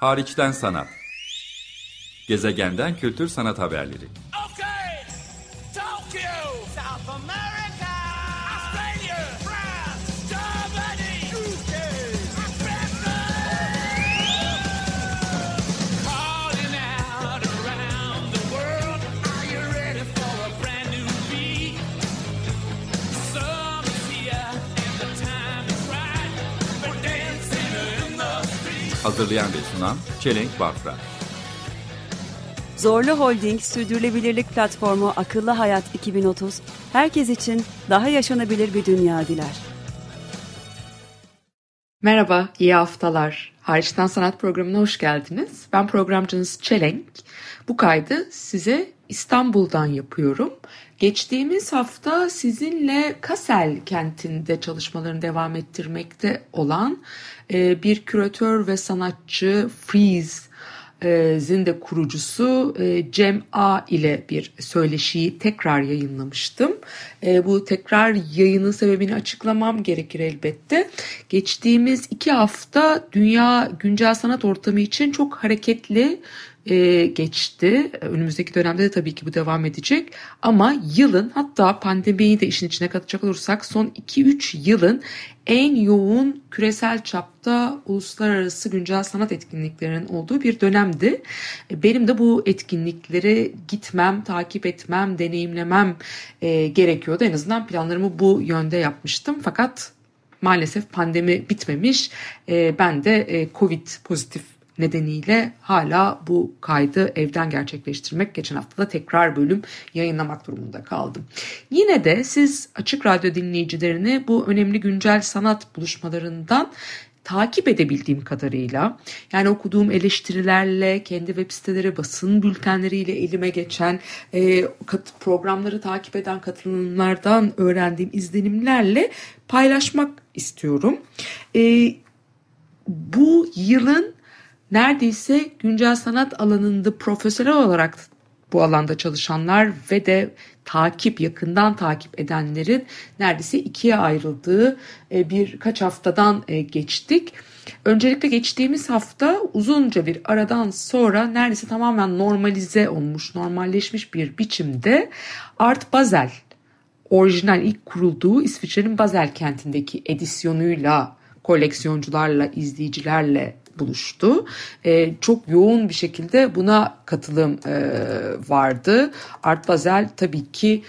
Hariçten sanat. Gezegenden kültür sanat haberleri. Okay, Tokyo, South America, Australia, France, Germany, UK, calling out around the world. Are you ready for a brand new beat? Summer's here and the time is right. We're dancing in the street. Hazırlayan ve sunan Çelenk Bafra. Zorlu Holding Sürdürülebilirlik Platformu Akıllı Hayat 2030, herkes için daha yaşanabilir bir dünya diler. Merhaba, iyi haftalar. Hariçten Sanat programına hoş geldiniz. Ben programcınız Çelenk. Bu kaydı size İstanbul'dan yapıyorum. Geçtiğimiz hafta sizinle Kassel kentinde çalışmalarını devam ettirmekte olan bir küratör ve sanatçı Freeze'in de kurucusu Cem A ile bir söyleşiyi tekrar yayınlamıştım. Bu tekrar yayının sebebini açıklamam gerekir elbette. Geçtiğimiz 2 hafta dünya güncel sanat ortamı için çok hareketli geçti. Önümüzdeki dönemde de tabii ki bu devam edecek. Ama yılın, hatta pandemiyi de işin içine katacak olursak, son 2-3 yılın en yoğun küresel çapta uluslararası güncel sanat etkinliklerinin olduğu bir dönemdi. Benim de bu etkinliklere gitmem, takip etmem, deneyimlemem gerekiyordu. En azından planlarımı bu yönde yapmıştım. Fakat maalesef pandemi bitmemiş. Ben de Covid pozitif nedeniyle hala bu kaydı evden gerçekleştirmek, geçen hafta da tekrar bölüm yayınlamak durumunda kaldım. Yine de siz Açık Radyo dinleyicilerini bu önemli güncel sanat buluşmalarından takip edebildiğim kadarıyla, yani okuduğum eleştirilerle, kendi web siteleri, basın bültenleriyle elime geçen programları takip eden katılımlardan öğrendiğim izlenimlerle paylaşmak istiyorum. Bu yılın neredeyse güncel sanat alanında profesyonel olarak bu alanda çalışanlar ve de yakından takip edenlerin neredeyse ikiye ayrıldığı birkaç haftadan geçtik. Öncelikle geçtiğimiz hafta uzunca bir aradan sonra neredeyse tamamen normalize olmuş, normalleşmiş bir biçimde Art Basel, orijinal ilk kurulduğu İsviçre'nin Basel kentindeki edisyonuyla, koleksiyoncularla, izleyicilerle buluştu. Çok yoğun bir şekilde buna katılım vardı. Art Basel tabii ki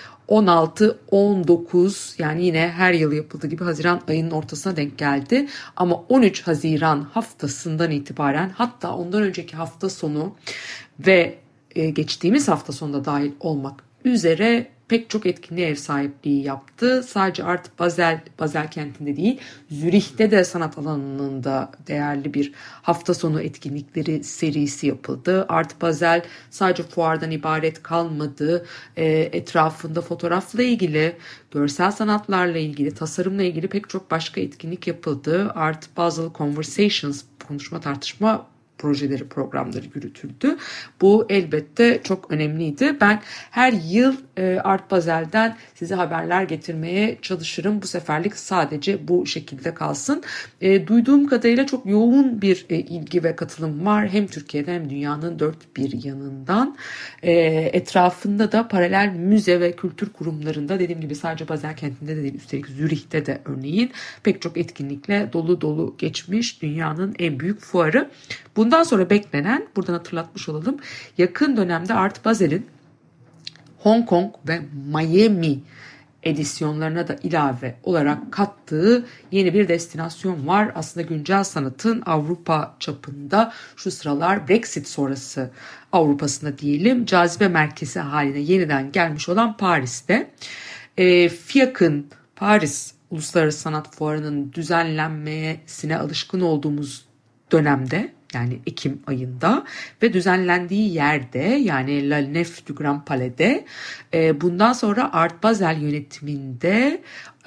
16-19, yani yine her yıl yapıldığı gibi Haziran ayının ortasına denk geldi. Ama 13 Haziran haftasından itibaren, hatta ondan önceki hafta sonu ve geçtiğimiz hafta sonunda dahil olmak üzere pek çok etkinliğe ev sahipliği yaptı. Sadece Art Basel kentinde değil, Zürih'te de sanat alanında değerli bir hafta sonu etkinlikleri serisi yapıldı. Art Basel sadece fuardan ibaret kalmadı. Etrafında fotoğrafla ilgili, görsel sanatlarla ilgili, tasarımla ilgili pek çok başka etkinlik yapıldı. Art Basel Conversations, konuşma tartışma projeleri, programları yürütüldü. Bu elbette çok önemliydi. Ben her yıl Art Basel'den size haberler getirmeye çalışırım. Bu seferlik sadece bu şekilde kalsın. Duyduğum kadarıyla çok yoğun bir ilgi ve katılım var. Hem Türkiye'de hem dünyanın dört bir yanından. Etrafında da paralel müze ve kültür kurumlarında, dediğim gibi sadece Basel kentinde de değil, üstelik Zürih'te de örneğin pek çok etkinlikle dolu dolu geçmiş dünyanın en büyük fuarı. Bundan sonra beklenen, buradan hatırlatmış olalım, yakın dönemde Art Basel'in Hong Kong ve Miami edisyonlarına da ilave olarak kattığı yeni bir destinasyon var. Aslında güncel sanatın Avrupa çapında, şu sıralar Brexit sonrası Avrupa'sında diyelim, cazibe merkezi haline yeniden gelmiş olan Paris'te. FIAC'ın Paris Uluslararası Sanat Fuarı'nın düzenlenmesine alışkın olduğumuz dönemde, yani Ekim ayında ve düzenlendiği yerde, yani La Nef du Grand Palais'de, bundan sonra Art Basel yönetiminde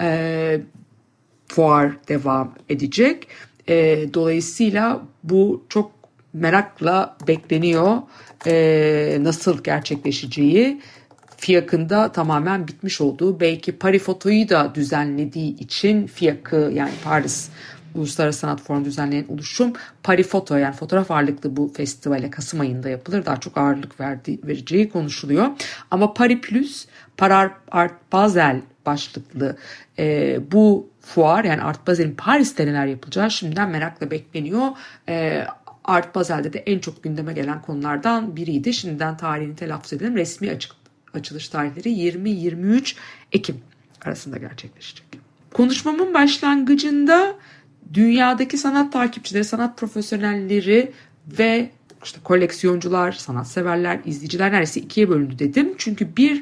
fuar devam edecek. Dolayısıyla bu çok merakla bekleniyor, nasıl gerçekleşeceği. FIAC'ın da tamamen bitmiş olduğu, belki Paris Foto'yu da düzenlediği için FIAC'ı, yani Paris Uluslararası Sanat Forumu düzenleyen oluşum Paris Foto, yani fotoğraf ağırlıklı bu festivale Kasım ayında yapılır. Daha çok ağırlık vereceği konuşuluyor. Ama Paris Plus, Art Basel başlıklı bu fuar, yani Art Basel'in Paris'te neler yapılacağı şimdiden merakla bekleniyor. Art Basel'de de en çok gündeme gelen konulardan biriydi. Şimdiden tarihini telaffuz edelim. Resmi açılış tarihleri 20-23 Ekim arasında gerçekleşecek. Konuşmamın başlangıcında dünyadaki sanat takipçileri, sanat profesyonelleri ve işte koleksiyoncular, sanatseverler, izleyiciler neredeyse ikiye bölündü dedim. Çünkü bir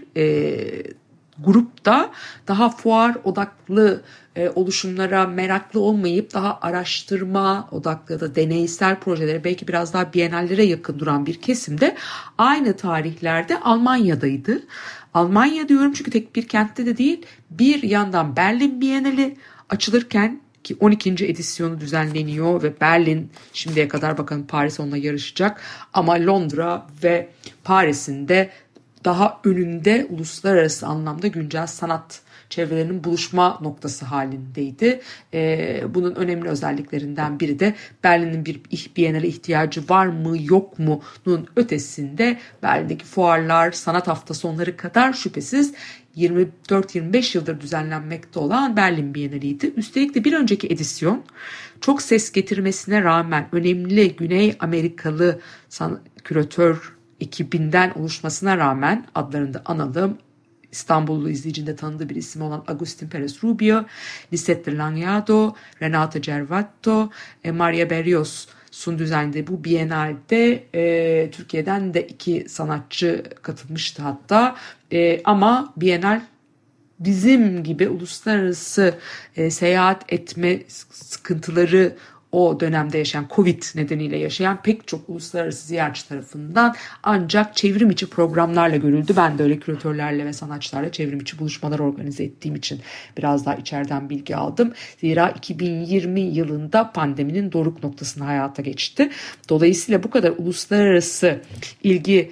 grupta daha fuar odaklı oluşumlara meraklı olmayıp daha araştırma odaklı ya da deneysel projelere, belki biraz daha bienallere yakın duran bir kesimde aynı tarihlerde Almanya'daydı. Almanya diyorum çünkü tek bir kentte de değil, bir yandan Berlin Bienali açılırken ki 12. edisyonu düzenleniyor ve Berlin şimdiye kadar, bakalım Paris onunla yarışacak, ama Londra ve Paris'in de daha önünde uluslararası anlamda güncel sanat çevrelerinin buluşma noktası halindeydi. Bunun önemli özelliklerinden biri de Berlin'in bir bienale ihtiyacı var mı yok mu'nun ötesinde Berlin'deki fuarlar, sanat hafta sonları kadar şüphesiz 24-25 yıldır düzenlenmekte olan Berlin Bienaliydi. Üstelik de bir önceki edisyon çok ses getirmesine rağmen önemli Güney Amerikalı küratör ekibinden oluşmasına rağmen, adlarını da analım, İstanbullu izleyicinde tanıdığı bir isim olan Agustin Perez Rubio, Lisette Lanyado, Renata Cervato, Maria Berrios'un düzenlediği bu Biennale'de Türkiye'den de 2 sanatçı katılmıştı hatta. Ama Biennale bizim gibi uluslararası seyahat etme sıkıntıları o dönemde yaşayan, Covid nedeniyle yaşayan pek çok uluslararası ziyaretçi tarafından ancak çevrim içi programlarla görüldü. Ben de öyle küratörlerle ve sanatçılarla çevrim içi buluşmalar organize ettiğim için biraz daha içeriden bilgi aldım. Zira 2020 yılında pandeminin doruk noktasına hayata geçti. Dolayısıyla bu kadar uluslararası ilgi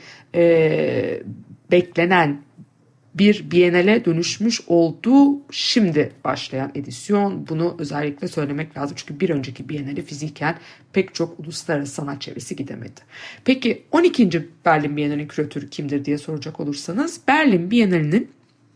beklenen bir bienale dönüşmüş olduğu şimdi başlayan edisyon. Bunu özellikle söylemek lazım. Çünkü bir önceki bienale fiziken pek çok uluslararası sanat çevresi gidemedi. Peki 12. Berlin Bienali'nin küratörü kimdir diye soracak olursanız, Berlin Bienali'nin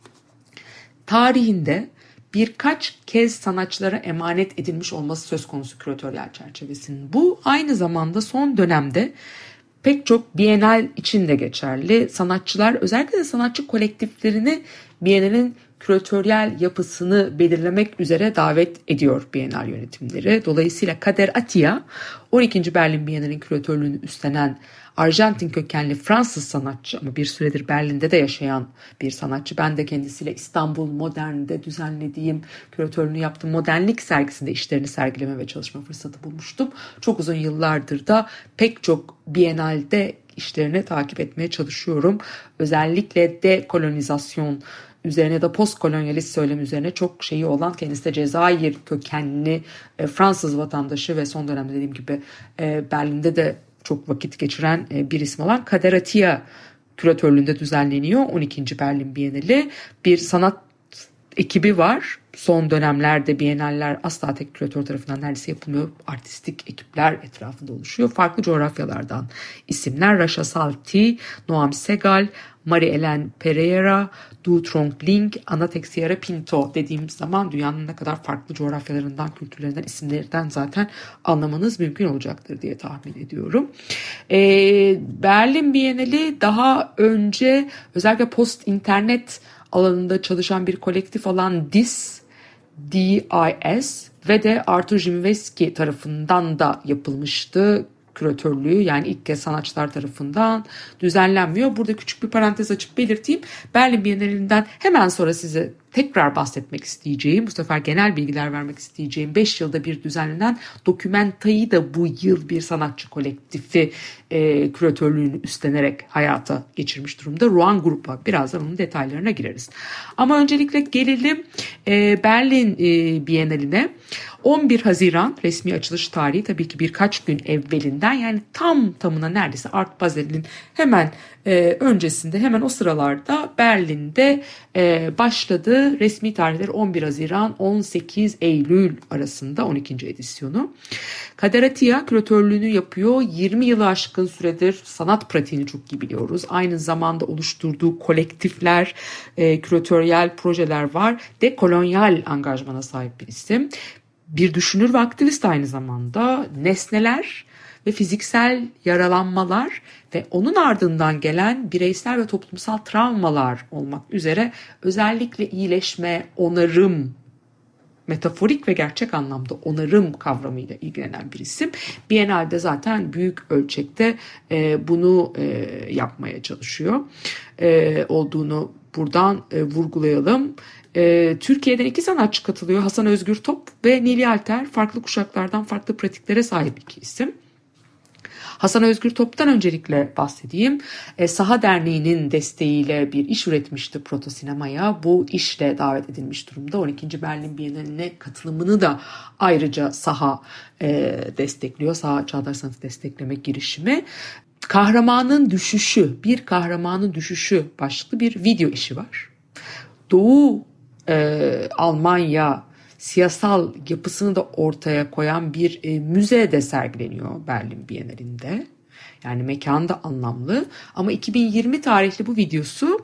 tarihinde birkaç kez sanatçılara emanet edilmiş olması söz konusu küratörler çerçevesinin. Bu aynı zamanda son dönemde pek çok Bienal için de geçerli. Sanatçılar, özellikle de sanatçı kolektiflerini Bienal'in küratöryel yapısını belirlemek üzere davet ediyor Bienal yönetimleri. Dolayısıyla Kader Attia, 12. Berlin Bienali'nin küratörlüğünü üstlenen Arjantin kökenli Fransız sanatçı ama bir süredir Berlin'de de yaşayan bir sanatçı. Ben de kendisiyle İstanbul Modern'de düzenlediğim, küratörlüğünü yaptığım Modernlik sergisinde işlerini sergileme ve çalışma fırsatı bulmuştum. Çok uzun yıllardır da pek çok Biennale'de işlerini takip etmeye çalışıyorum. Özellikle dekolonizasyon üzerine ya da postkolonyalist söylem üzerine çok şeyi olan, kendisi de Cezayir kökenli Fransız vatandaşı ve son dönemde dediğim gibi Berlin'de de çok vakit geçiren bir isim olan Kader Attia küratörlüğünde düzenleniyor 12. Berlin Bienali. Bir sanat ekibi var. Son dönemlerde Biennaller asla tek küratör tarafından neredeyse yapılmıyor. Artistik ekipler etrafında oluşuyor. Farklı coğrafyalardan isimler: Rasha Salti, Noam Segal, Marie-Hélène Pereira, Du Trong Linh, Ana Texiera Pinto dediğimiz zaman dünyanın ne kadar farklı coğrafyalarından, kültürlerinden, isimlerinden zaten anlamanız mümkün olacaktır diye tahmin ediyorum. Berlin Bienali daha önce özellikle post internet alanında çalışan bir kolektif olan DIS ve de Artur Jimveski tarafından da yapılmıştı. Küratörlüğü, yani ilk kez sanatçılar tarafından düzenlenmiyor. Burada küçük bir parantez açıp belirteyim. Berlin Bienalinden hemen sonra size tekrar bahsetmek isteyeceğim, bu sefer genel bilgiler vermek isteyeceğim 5 yılda bir düzenlenen Dokumenta'yı da bu yıl bir sanatçı kolektifi küratörlüğünü üstlenerek hayata geçirmiş durumda. Ruan Grup'a, birazdan onun detaylarına gireriz. Ama öncelikle gelelim Berlin Bienali'ne. 11 Haziran resmi açılış tarihi, tabii ki birkaç gün evvelinden, yani tamına neredeyse Art Basel'in hemen öncesinde, hemen o sıralarda Berlin'de başladı Haziran'dı. Resmi tarihleri 11 Haziran 18 Eylül arasında 12. edisyonu. Kader Attia küratörlüğünü yapıyor. 20 yılı aşkın süredir sanat pratiğini çok iyi biliyoruz. Aynı zamanda oluşturduğu kolektifler, küratöryel projeler var. Dekolonyal angajmana sahip bir isim. Bir düşünür ve aktivist aynı zamanda. Nesneler ve fiziksel yaralanmalar ve onun ardından gelen bireysel ve toplumsal travmalar olmak üzere özellikle iyileşme, onarım, metaforik ve gerçek anlamda onarım kavramıyla ilgilenen bir isim. Biennale'de zaten büyük ölçekte bunu yapmaya çalışıyor olduğunu buradan vurgulayalım. Türkiye'den 2 sanatçı katılıyor. Hasan Özgür Top ve Nil Yalter, farklı kuşaklardan farklı pratiklere sahip 2 isim. Hasan Özgür Top'tan öncelikle bahsedeyim. Saha Derneği'nin desteğiyle bir iş üretmişti Proto-Sinema'ya. Bu işle davet edilmiş durumda. 12. Berlin Bienali'ne katılımını da ayrıca Saha destekliyor. Saha Çağdaş Sanatı Destekleme girişimi. Kahramanın Düşüşü, Bir Kahramanın Düşüşü başlıklı bir video işi var. Doğu Almanya siyasal yapısını da ortaya koyan bir müzede sergileniyor Berlin Bienalinde. Yani mekan da anlamlı. Ama 2020 tarihli bu videosu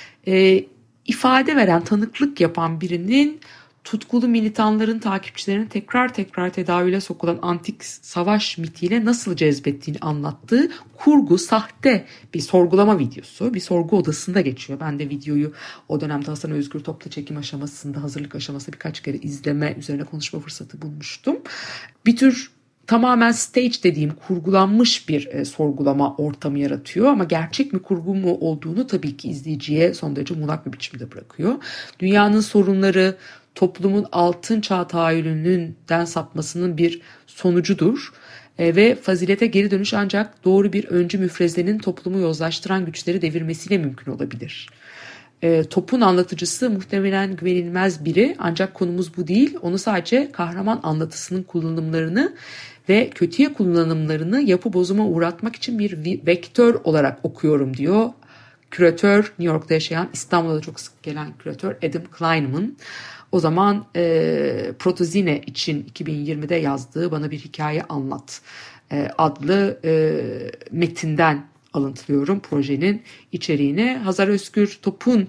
ifade veren, tanıklık yapan birinin tutkulu militanların takipçilerinin tekrar tedavüle sokulan antik savaş mitiyle nasıl cezbettiğini anlattığı kurgu, sahte bir sorgulama videosu. Bir sorgu odasında geçiyor. Ben de videoyu o dönemde Hasan Özgür Top'la çekim aşamasında, hazırlık aşamasında birkaç kere izleme, üzerine konuşma fırsatı bulmuştum. Bir tür tamamen stage dediğim kurgulanmış bir sorgulama ortamı yaratıyor ama gerçek mi kurgu mu olduğunu tabii ki izleyiciye son derece muğlak bir biçimde bırakıyor. Dünyanın sorunları toplumun altın çağ tahayyülünden sapmasının bir sonucudur. Ve fazilete geri dönüş ancak doğru bir öncü müfrezenin toplumu yozlaştıran güçleri devirmesiyle mümkün olabilir. Top'un anlatıcısı muhtemelen güvenilmez biri, ancak konumuz bu değil. Onu sadece kahraman anlatısının kullanımlarını ve kötüye kullanımlarını yapı bozuma uğratmak için bir vektör olarak okuyorum diyor. Küratör, New York'ta yaşayan, İstanbul'da da çok sık gelen küratör Adam Kleinman. O zaman Protozine için 2020'de yazdığı Bana Bir Hikaye Anlat adlı metinden alıntılıyorum projenin içeriğine. Hasan Özgür Top'un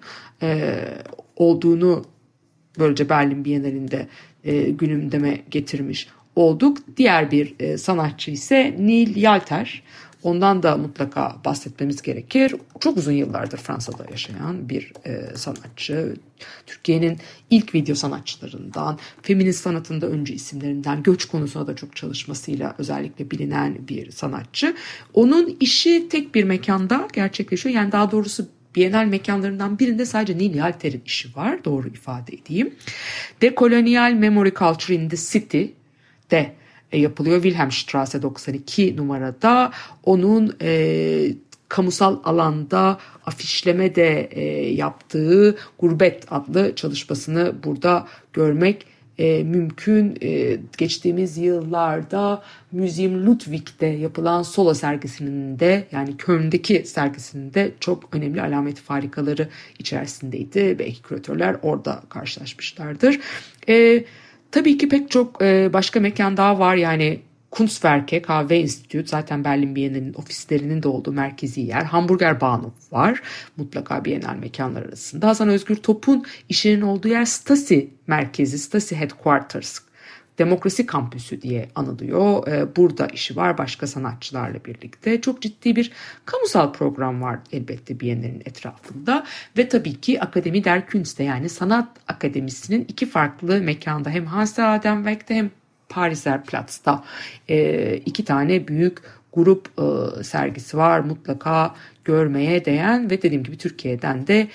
olduğunu böylece Berlin Bienalinde gündeme getirmiş olduk. Diğer bir sanatçı ise Nil Yalter. Ondan da mutlaka bahsetmemiz gerekir. Çok uzun yıllardır Fransa'da yaşayan bir sanatçı. Türkiye'nin ilk video sanatçılarından, feminist sanatında öncü isimlerinden, göç konusunda da çok çalışmasıyla özellikle bilinen bir sanatçı. Onun işi tek bir mekanda gerçekleşiyor. Yani daha doğrusu Bienal mekanlarından birinde sadece Nil Yalter'in işi var. Doğru ifade edeyim. Decolonial Memory Culture in the City de yapılıyor. Wilhelmstrasse 92 numarada. Onun kamusal alanda afişleme de yaptığı Gurbet adlı çalışmasını burada görmek mümkün. Geçtiğimiz yıllarda Museum Ludwig'de yapılan Solo sergisinin de, yani Köln'deki sergisinin de çok önemli alamet farikaları içerisindeydi. Belki küratörler orada karşılaşmışlardır. Tabii ki pek çok başka mekan daha var. Yani Kunstwerke, Kahve Enstitüsü zaten Berlin Bienali'nin ofislerinin de olduğu merkezi yer. Hamburger Bahnhof var. Mutlaka Bienal mekanlar arasında. Hasan Özgür Top'un işinin olduğu yer Stasi merkezi, Stasi Headquarters. Demokrasi Kampüsü diye anılıyor. Burada işi var başka sanatçılarla birlikte. Çok ciddi bir kamusal program var elbette Bienal'in etrafında. Ve tabii ki Akademi der Künste, yani Sanat Akademisi'nin 2 farklı mekanda, hem Hansa-Adenweg'de hem Pariser Platz'ta 2 tane büyük grup sergisi var. Mutlaka görmeye değen ve dediğim gibi Türkiye'den de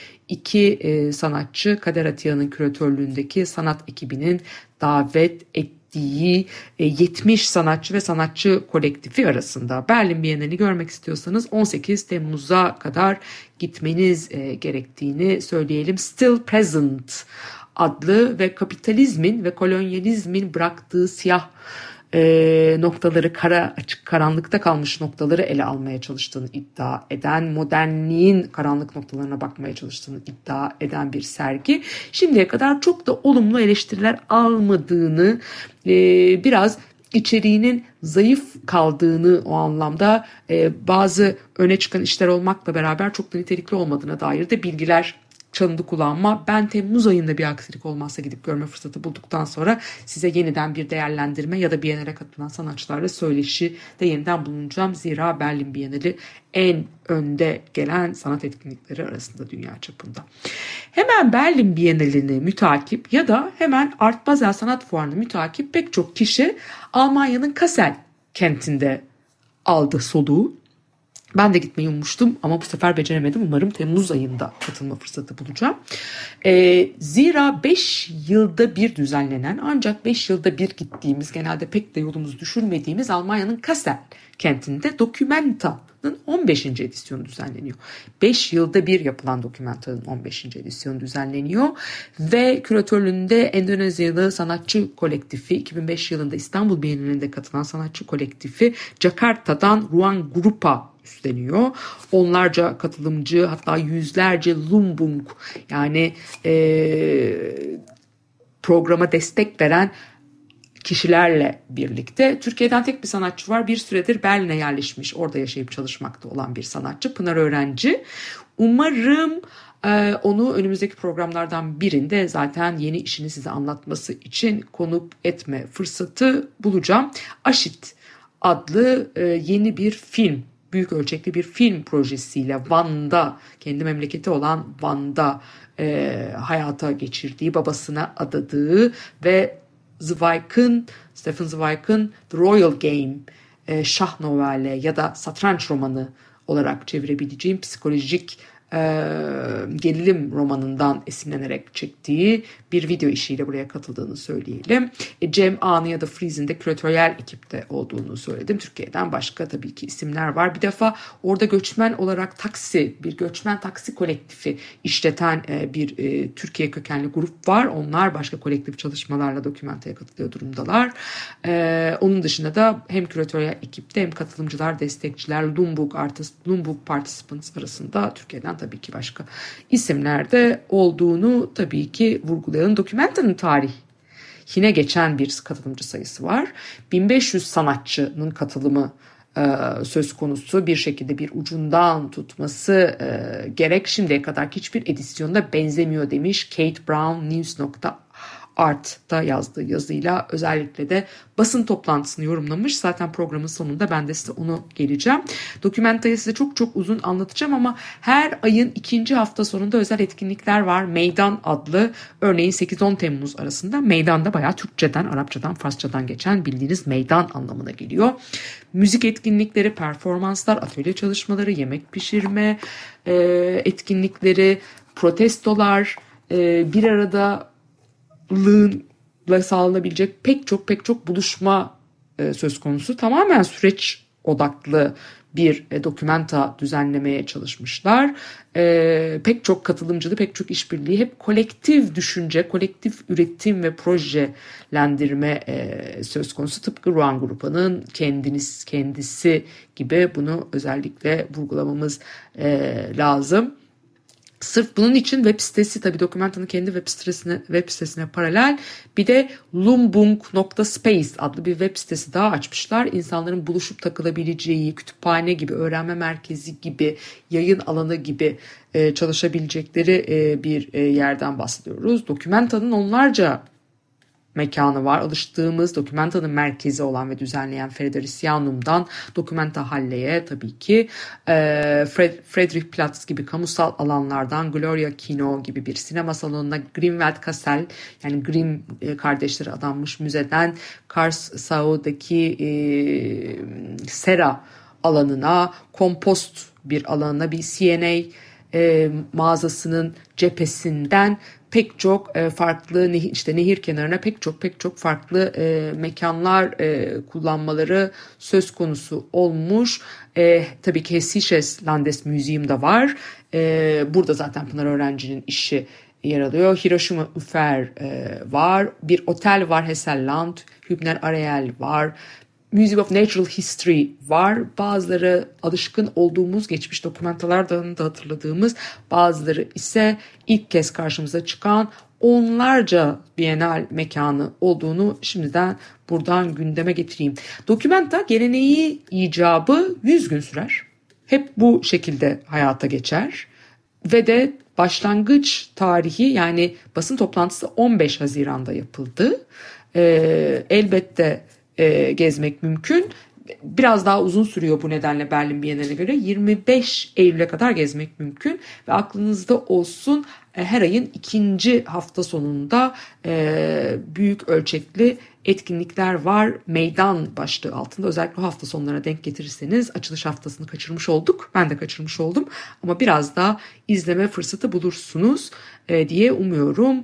2 sanatçı Kader Attia'nın küratörlüğündeki sanat ekibinin davet ettiği 70 sanatçı ve sanatçı kolektifi arasında. Berlin Bienalini görmek istiyorsanız 18 Temmuz'a kadar gitmeniz gerektiğini söyleyelim. Still Present adlı ve kapitalizmin ve kolonyalizmin bıraktığı siyah noktaları, açık karanlıkta kalmış noktaları ele almaya çalıştığını iddia eden, modernliğin karanlık noktalarına bakmaya çalıştığını iddia eden bir sergi. Şimdiye kadar çok da olumlu eleştiriler almadığını, biraz içeriğinin zayıf kaldığını, o anlamda bazı öne çıkan işler olmakla beraber çok da nitelikli olmadığına dair de bilgiler çalındı kulağıma. Ben Temmuz ayında bir aksilik olmazsa gidip görme fırsatı bulduktan sonra size yeniden bir değerlendirme ya da Biennale katılan sanatçılarla söyleşi de yeniden bulunacağım. Zira Berlin Biennale en önde gelen sanat etkinlikleri arasında dünya çapında. Hemen Berlin Biennale'ni mütakip ya da hemen Art Basel Sanat Fuarı'nı mütakip pek çok kişi Almanya'nın Kassel kentinde aldı soluğu. Ben de gitmeyi ummuştum ama bu sefer beceremedim. Umarım Temmuz ayında katılma fırsatı bulacağım. Zira 5 yılda bir düzenlenen, ancak 5 yılda bir gittiğimiz, genelde pek de yolumuzu düşürmediğimiz Almanya'nın Kassel kentinde Dokumenta'nın 15. edisyonu düzenleniyor. 5 yılda bir yapılan Dokumenta'nın 15. edisyonu düzenleniyor ve küratörlüğünde Endonezyalı sanatçı kolektifi, 2005 yılında İstanbul Bienalinde katılan sanatçı kolektifi Jakarta'dan Ruang Grupa üstleniyor. Onlarca katılımcı, hatta yüzlerce Lumbung, yani programa destek veren kişilerle birlikte. Türkiye'den tek bir sanatçı var. Bir süredir Berlin'e yerleşmiş, orada yaşayıp çalışmakta olan bir sanatçı, Pınar Öğrenci. Umarım onu önümüzdeki programlardan birinde zaten yeni işini size anlatması için konuk etme fırsatı bulacağım. Aşit adlı yeni bir film, büyük ölçekli bir film projesiyle Van'da, kendi memleketi olan Van'da hayata geçirdiği, babasına adadığı ve Stefan Zweig'ın The Royal Game, şah novelle ya da satranç romanı olarak çevirebileceğim psikolojik gerilim romanından esinlenerek çektiği bir video işiyle buraya katıldığını söyleyelim. Cem Ağa'nın ya da Freeze'in de küratöryel ekipte olduğunu söyledim. Türkiye'den başka tabii ki isimler var. Bir defa orada göçmen olarak bir göçmen taksi kolektifi işleten bir Türkiye kökenli grup var. Onlar başka kolektif çalışmalarla Dokumenta'ya katılıyor durumdalar. Onun dışında da hem küratöryel ekipte hem katılımcılar, destekçiler, Lumbung Participants arasında Türkiye'den tabii ki başka isimler de olduğunu tabii ki vurgulayalım. Dokumenta'nın tarihine geçen bir katılımcı sayısı var. 1500 sanatçının katılımı söz konusu, bir şekilde bir ucundan tutması gerek. Şimdiye kadar hiçbir edisyonda benzemiyor demiş Kate Brown News.art'ta yazdığı yazıyla. Özellikle de basın toplantısını yorumlamış. Zaten programın sonunda ben de size onu geleceğim. Dokumentayı size çok çok uzun anlatacağım ama her ayın ikinci hafta sonunda özel etkinlikler var. Meydan adlı, örneğin 8-10 Temmuz arasında. Meydanda bayağı Türkçeden, Arapçadan, Farsçadan geçen bildiğiniz meydan anlamına geliyor. Müzik etkinlikleri, performanslar, atölye çalışmaları, yemek pişirme etkinlikleri, protestolar, bir arada lığınla sağlanabilecek pek çok buluşma söz konusu. Tamamen süreç odaklı bir Dokumenta düzenlemeye çalışmışlar. Pek çok katılımcılı, pek çok işbirliği, hep kolektif düşünce, kolektif üretim ve projelendirme söz konusu. Tıpkı Ruang Grupa'nın kendisi gibi, bunu özellikle vurgulamamız lazım. Sırf bunun için web sitesi, tabii Dokumenta'nın kendi web sitesine paralel bir de lumbung.space adlı bir web sitesi daha açmışlar. İnsanların buluşup takılabileceği, kütüphane gibi, öğrenme merkezi gibi, yayın alanı gibi çalışabilecekleri bir yerden bahsediyoruz. Dokumenta'nın onlarca mekanı var. Alıştığımız Dokumenta'nın merkezi olan ve düzenleyen Frederiциanum'dan Documenta Halle'ye tabii ki Friedrichsplatz gibi kamusal alanlardan Gloria Kino gibi bir sinema salonuna, Grimwald Kassel, yani Grimm kardeşleri adanmış müzeden Karlsruhe'daki sera alanına, kompost bir alana, bir CNA mağazasının cephesinden pek çok farklı nehir kenarına pek çok farklı mekanlar kullanmaları söz konusu olmuş. Tabii ki Hessisches Landesmuseum da var. Burada zaten Pınar Öğrenci'nin işi yer alıyor. Hiroshima Ufer var. Bir otel var, Hesselland. Hübner Ariel var. Museum of Natural History var. Bazıları alışkın olduğumuz geçmiş dokümantalardan da hatırladığımız, bazıları ise ilk kez karşımıza çıkan onlarca bienal mekanı olduğunu şimdiden buradan gündeme getireyim. Documenta geleneği icabı 100 gün sürer. Hep bu şekilde hayata geçer. Ve de başlangıç tarihi, yani basın toplantısı 15 Haziran'da yapıldı. Elbette gezmek mümkün. Biraz daha uzun sürüyor bu nedenle Berlin Bienali'ne göre. 25 Eylül'e kadar gezmek mümkün. Ve aklınızda olsun, her ayın ikinci hafta sonunda büyük ölçekli etkinlikler var. Meydan başlığı altında. Özellikle o hafta sonlarına denk getirirseniz açılış haftasını kaçırmış olduk. Ben de kaçırmış oldum. Ama biraz daha izleme fırsatı bulursunuz diye umuyorum.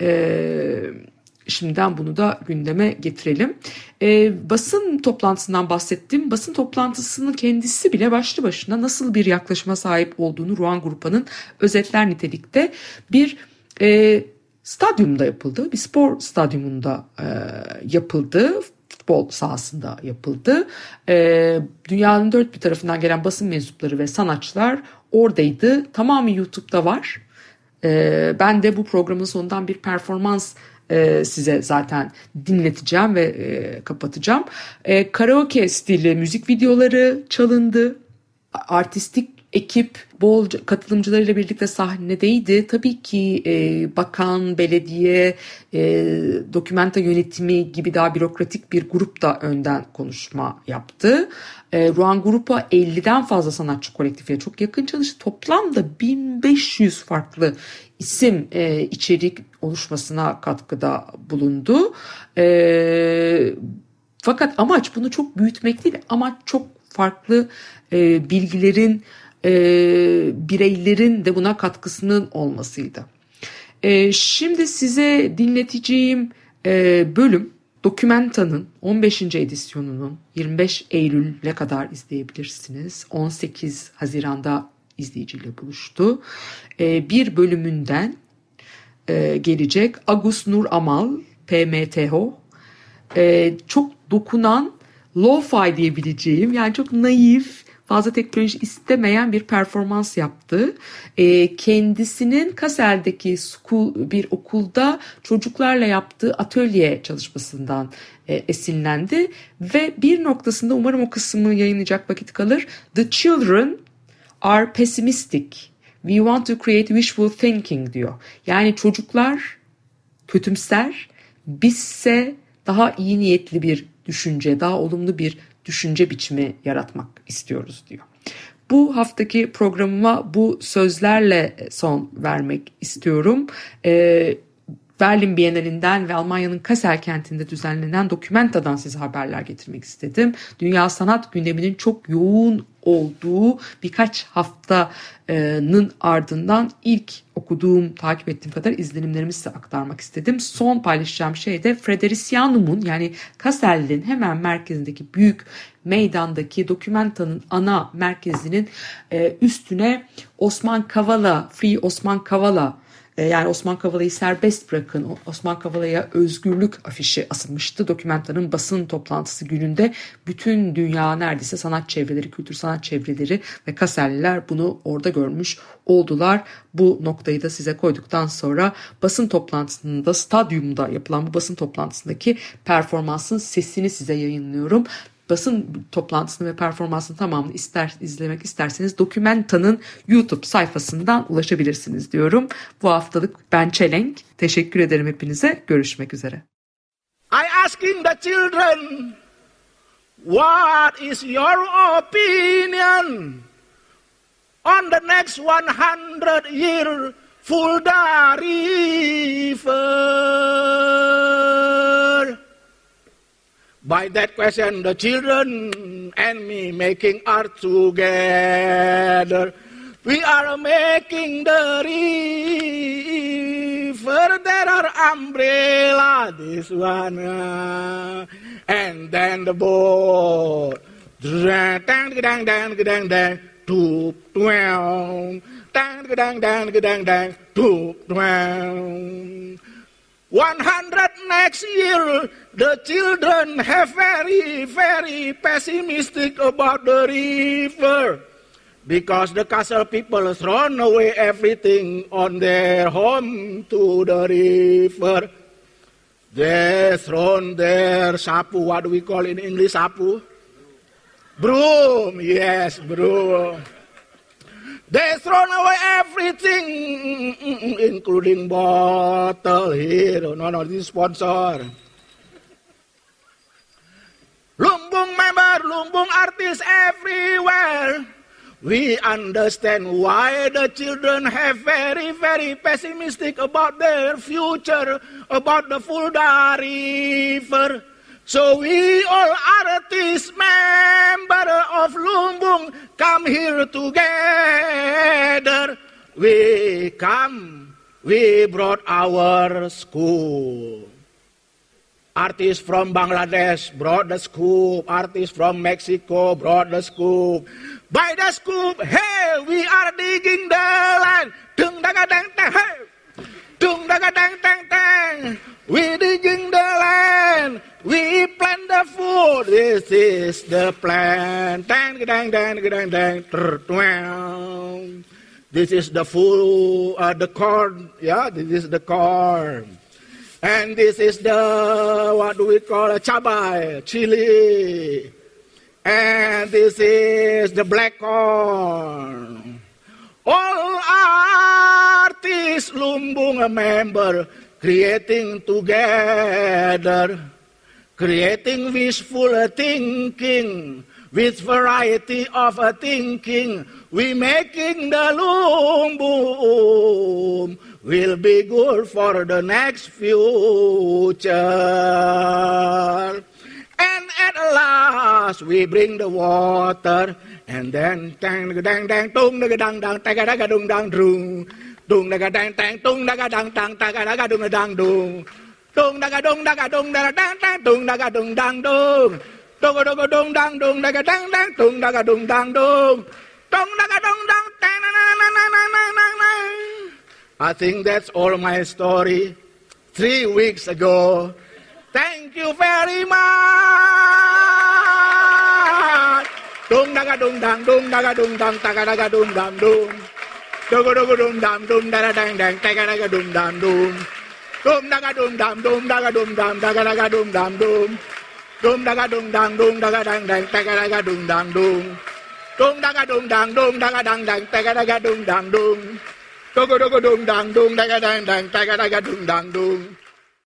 Şimdiden bunu da gündeme getirelim. Basın toplantısından bahsettim. Basın toplantısının kendisi bile başlı başına nasıl bir yaklaşıma sahip olduğunu Ruan Grupa'nın özetler nitelikte. Bir stadyumda yapıldı. Bir spor stadyumunda yapıldı. Futbol sahasında yapıldı. Dünyanın dört bir tarafından gelen basın mensupları ve sanatçılar oradaydı. Tamamı YouTube'da var. Ben de bu programın sonundan bir performans size zaten dinleteceğim ve kapatacağım. Karaoke stili müzik videoları çalındı. Artistik ekip bol katılımcılarıyla birlikte sahnedeydi. Tabii ki bakan, belediye, dokümenta yönetimi gibi daha bürokratik bir grup da önden konuşma yaptı. Ruan Grupa 50'den fazla sanatçı kolektifiyle çok yakın çalıştı. Toplamda 1500 farklı isim içerik oluşmasına katkıda bulundu. Fakat amaç bunu çok büyütmek değil. Amaç çok farklı bilgilerin, bireylerin de buna katkısının olmasıydı. Şimdi size dinleteceğim bölüm Dokumenta'nın 15. edisyonunun 25 Eylül'e kadar izleyebilirsiniz. 18 Haziran'da izleyiciyle buluştu. Bir bölümünden gelecek Agus Nur Amal, PMTHO. Çok dokunan, lo-fi diyebileceğim, yani çok naif, fazla teknoloji istemeyen bir performans yaptı. Kendisinin Kassel'deki bir okulda çocuklarla yaptığı atölye çalışmasından esinlendi. Ve bir noktasında, umarım o kısmı yayınlayacak vakit kalır, "The children are pessimistic. We want to create wishful thinking" diyor. Yani çocuklar kötümser, bizse daha iyi niyetli bir düşünce, daha olumlu bir düşünce biçimi yaratmak istiyoruz diyor. Bu haftaki programıma bu sözlerle son vermek istiyorum. Berlin Bienalinden ve Almanya'nın Kassel kentinde düzenlenen Dokumenta'dan size haberler getirmek istedim. Dünya sanat gündeminin çok yoğun olduğu birkaç haftanın ardından ilk okuduğum, takip ettiğim kadar izlenimlerimi size aktarmak istedim. Son paylaşacağım şey de Fredericianum'un, yani Kassel'in hemen merkezindeki büyük meydandaki Dokumenta'nın ana merkezinin üstüne Osman Kavala, Free Osman Kavala, yani Osman Kavala'yı serbest bırakın, Osman Kavala'ya özgürlük afişi asılmıştı. Dokumenta'nın basın toplantısı gününde bütün dünya, neredeyse sanat çevreleri, kültür sanat çevreleri ve Kasselliler bunu orada görmüş oldular. Bu noktayı da size koyduktan sonra basın toplantısında, stadyumda yapılan bu basın toplantısındaki performansın sesini size yayınlıyorum. Basın toplantısını ve performansının tamamını izlemek isterseniz Dokumenta'nın YouTube sayfasından ulaşabilirsiniz diyorum. Bu haftalık ben Çelenk. Teşekkür ederim hepinize. Görüşmek üzere. I asking the children, what is your opinion on the next 100 year Fulda River? By that question, the children and me making art together. We are making the river. There are umbrella, this one, and then the boat. doop, down, dang, dang, dang, dang, dang, doop, down. 100 next year, the children have very, very pessimistic about the river. Because the castle people thrown away everything on their home to the river. They thrown their sapu, what do we call in English sapu? Broom, yes, broom. They thrown away everything, including bottle here. No, this is sponsor. Lumbung member, Lumbung artists everywhere. We understand why the children have very, very pessimistic about their future, about the Fulda River. So we all artists, member of Lumbung, come here together. We brought our school. Artists from Bangladesh brought the scoop. Artists from Mexico brought the scoop. By the scoop, hey, we are digging the land. Dung daga dang dang, hey. Dung daga dang dang dang. We digging the land. We plant the food. This is the plan. Dang dang dang dang dang. This is the full the corn. Yeah, this is the corn. And this is the, what do we call it, cabai, chili. And this is the black corn. All artists, Lumbung a member, creating together, creating wishful thinking, with variety of thinking. We making the Lumbung will be good for the next future. And at last we bring the water, and then dang dang dang tung dang dang dang dang dang dung dang dung dung dang dang dang tung dang dang dang dang dang dung dang dung dung dang dung dang dung dang dang dang dung dang dung dang dung dung dung dung dang dung dang dang dang dung dang dung dang dung dung dang dung dang dang na na na na na na. I think that's all my story 3 weeks ago. Thank you very much. Dung daga dung dang dung daga dung dang taga daga dung dang dung. Dogo dogo dung dang dung daga dang dang taga daga dung dang dung. Dung daga dung dang dung daga dung dang taga daga dung dang dung. Dung daga dung dang dung daga dang dang taga daga dung dang dung. Dung daga dung dang dung daga dang dang taga daga dung dang dung. Dogo dogo dung dang dung daga dang dang taga daga dung dang dung.